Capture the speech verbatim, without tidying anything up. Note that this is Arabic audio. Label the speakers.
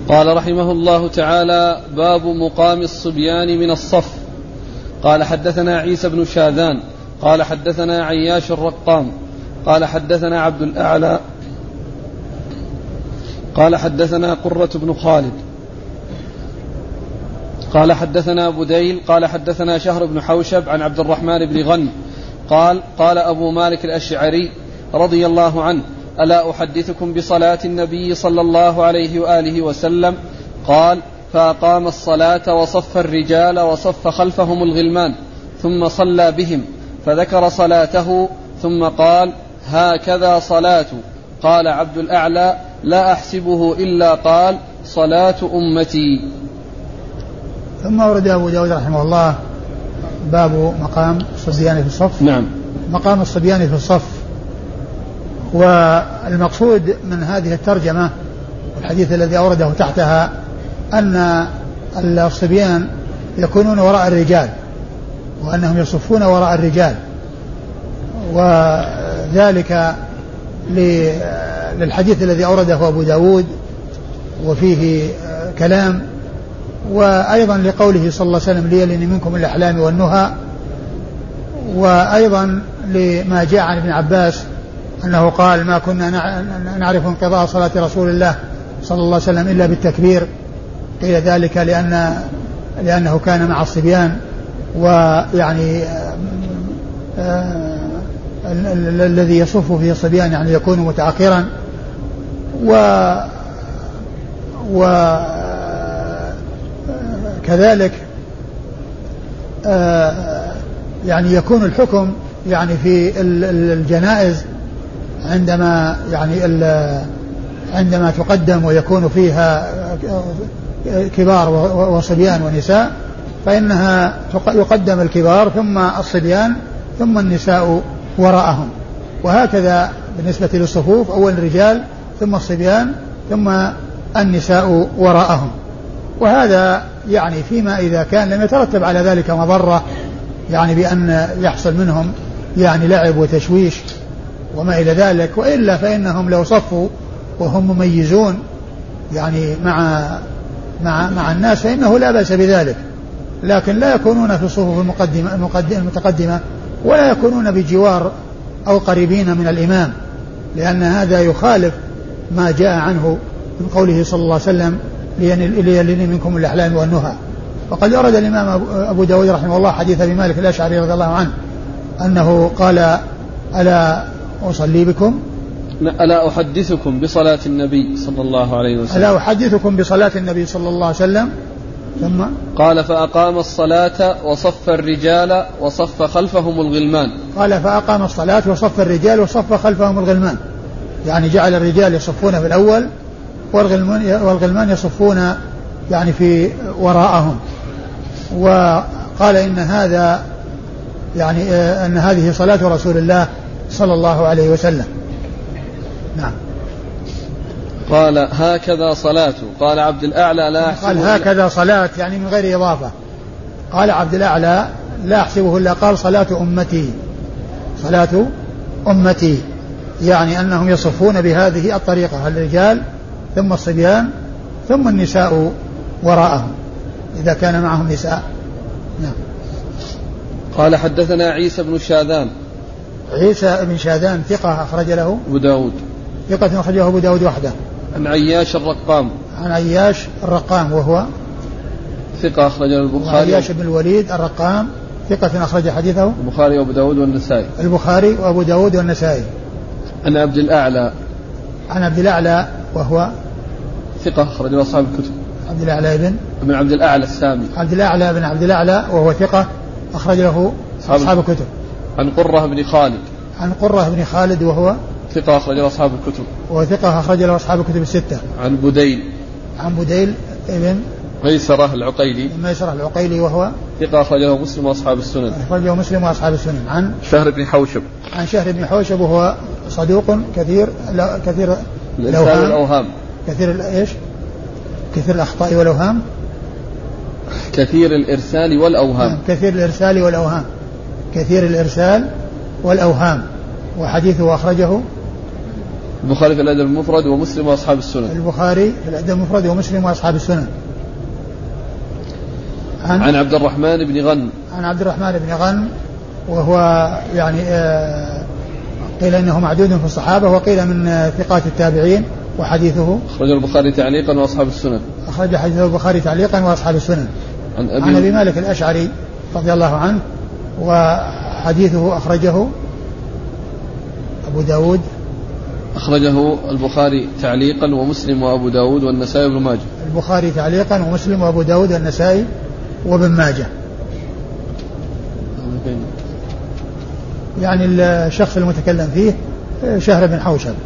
Speaker 1: قال رحمه الله تعالى: باب مقام الصبيان من الصف. قال حدثنا عيسى بن شاذان قال حدثنا عياش الرقام قال حدثنا عبد الأعلى قال حدثنا قرة بن خالد قال حدثنا بديل قال حدثنا شهر بن حوشب عن عبد الرحمن بن غنم قال قال أبو مالك الأشعري رضي الله عنه: ألا أحدثكم بصلاة النبي صلى الله عليه وآله وسلم؟ قال: فأقام الصلاة وصف الرجال وصف خلفهم الغلمان ثم صلى بهم فذكر صلاته ثم قال: هكذا صلاة. قال عبد الأعلى: لا أحسبه إلا قال: صلاة أمتي.
Speaker 2: ثم ورد أبو داود رحمه الله باب مقام الصبيان في الصف.
Speaker 1: نعم. مقام
Speaker 2: الصبيان في الصف. والمقصود من هذه الترجمة والحديث الذي أورده تحتها أن الصبيان يكونون وراء الرجال وأنهم يصفون وراء الرجال، وذلك للحديث الذي أورده أبو داود وفيه كلام، وأيضا لقوله صلى الله عليه وسلم: ليلن منكم الأحلام والنهى، وأيضا لما جاء عن ابن عباس أنه قال: ما كنا نعرف انقضاء صلاة رسول الله صلى الله عليه وسلم إلا بالتكبير. قيل ذلك لأن لأنه كان مع الصبيان، ويعني الذي يصف فيه الصبيان يعني يكون متأخرا، و وكذلك يعني يكون الحكم يعني في الجنائز عندما يعني عندما تقدم ويكون فيها كبار وصبيان ونساء، فإنها يقدم الكبار ثم الصبيان ثم النساء وراءهم، وهكذا بالنسبة للصفوف: أول الرجال ثم الصبيان ثم النساء وراءهم. وهذا يعني فيما إذا كان لم يترتب على ذلك مضرة، يعني بأن يحصل منهم يعني لعب وتشويش وما إلى ذلك، وإلا فإنهم لو صفوا وهم مميزون يعني مع مع مع الناس فإنه لا بأس بذلك، لكن لا يكونون في الصفوف المقدمة المتقدمة ولا يكونون بجوار أو قريبين من الإمام، لأن هذا يخالف ما جاء عنه من قوله صلى الله عليه وسلم: ليلن منكم الأحلام والنهى. وقد أورد الإمام أبو داود رحمه الله حديث أبي مالك الأشعري رضي الله عنه أنه قال: ألا أصلي بكم
Speaker 1: ألا أحدثكم بصلاة النبي صلى الله عليه وسلم
Speaker 2: ألا أحدثكم بصلاة النبي صلى الله عليه وسلم ثم
Speaker 1: قال: فأقام الصلاة وصف الرجال وصف خلفهم الغلمان.
Speaker 2: قال: فأقام الصلاة وصف الرجال وصف خلفهم الغلمان، يعني جعل الرجال يصفون في الأول والغلمان يصفون يعني في وراءهم. وقال: إن هذا يعني أن هذه صلاة رسول الله صلى الله عليه وسلم. نعم.
Speaker 1: قال: هكذا صلاته. قال عبد الأعلى: لا أحسبه.
Speaker 2: قال: هكذا صلاة يعني من غير إضافة. قال عبد الأعلى: لا أحسبه إلا قال: صلاة أمتي. صلاة أمتي يعني أنهم يصفون بهذه الطريقة: الرجال ثم الصبيان ثم النساء وراءهم إذا كان معهم نساء. نعم.
Speaker 1: قال: حدثنا عيسى بن شاذان.
Speaker 2: عيسى بن شاذان ثقة أخرج له
Speaker 1: أبو داود.
Speaker 2: ثقة أخرجه أبو داود وحده.
Speaker 1: عن عياش الرقام.
Speaker 2: عن عياش الرقام وهو
Speaker 1: ثقة أخرج البخاري.
Speaker 2: عياش بن الوليد الرقام ثقة أخرج حديثه
Speaker 1: البخاري وأبو داود والنسائي.
Speaker 2: البخاري وأبو داود والنسائي.
Speaker 1: عن عبد الأعلى.
Speaker 2: عن عبد الأعلى وهو
Speaker 1: ثقة أخرج له أصحاب الكتب.
Speaker 2: عبد الأعلى بن
Speaker 1: ابن عبد الأعلى السامي.
Speaker 2: عبد الأعلى بن عبد الأعلى وهو ثقة أخرج له أصحاب الكتب.
Speaker 1: عن قرة بن خالد.
Speaker 2: عن قرة بن خالد وهو
Speaker 1: ثقة أخرج له أصحاب الكتب.
Speaker 2: وهو ثقة أخرج له أصحاب الكتب الستة.
Speaker 1: عن بديل.
Speaker 2: عن بديل ابن
Speaker 1: ميسرة العقيلي.
Speaker 2: ميسرة العقيلي وهو
Speaker 1: ثقة أخرجه مسلم وأصحاب السنن.
Speaker 2: أخرجه مسلم وأصحاب السنن. عن
Speaker 1: شهر بن حوشب.
Speaker 2: عن شهر بن حوشب وهو صدوق كثير لا كثير
Speaker 1: الأوهام. الأوهام
Speaker 2: كثير ايش؟ كثير الأخطاء والأوهام.
Speaker 1: كثير الإرسال والأوهام.
Speaker 2: كثير الإرسال والأوهام. كثير الإرسال والأوهام. وحديثه أخرجه
Speaker 1: البخاري في الأدب المفرد ومسلم وأصحاب السنن.
Speaker 2: البخاري في الأدب المفرد ومسلم وأصحاب السنن.
Speaker 1: عن, عن عبد الرحمن بن غنم.
Speaker 2: عن عبد الرحمن بن غنم وهو يعني آه قيل إنه معدود في الصحابة وقيل من ثقات التابعين وحديثه
Speaker 1: أخرج البخاري تعليقا وأصحاب السنن.
Speaker 2: أخرج حديث البخاري تعليقا وأصحاب السنن.
Speaker 1: عن أبي,
Speaker 2: عن أبي مالك الأشعري رضي الله عنه وحديثه أخرجه أبو داود.
Speaker 1: أخرجه البخاري تعليقا ومسلم وأبو داود والنسائي وابن ماجه.
Speaker 2: البخاري تعليقا ومسلم وأبو داود والنسائي وابن ماجه. يعني الشخص المتكلم فيه شهر بن حوشب.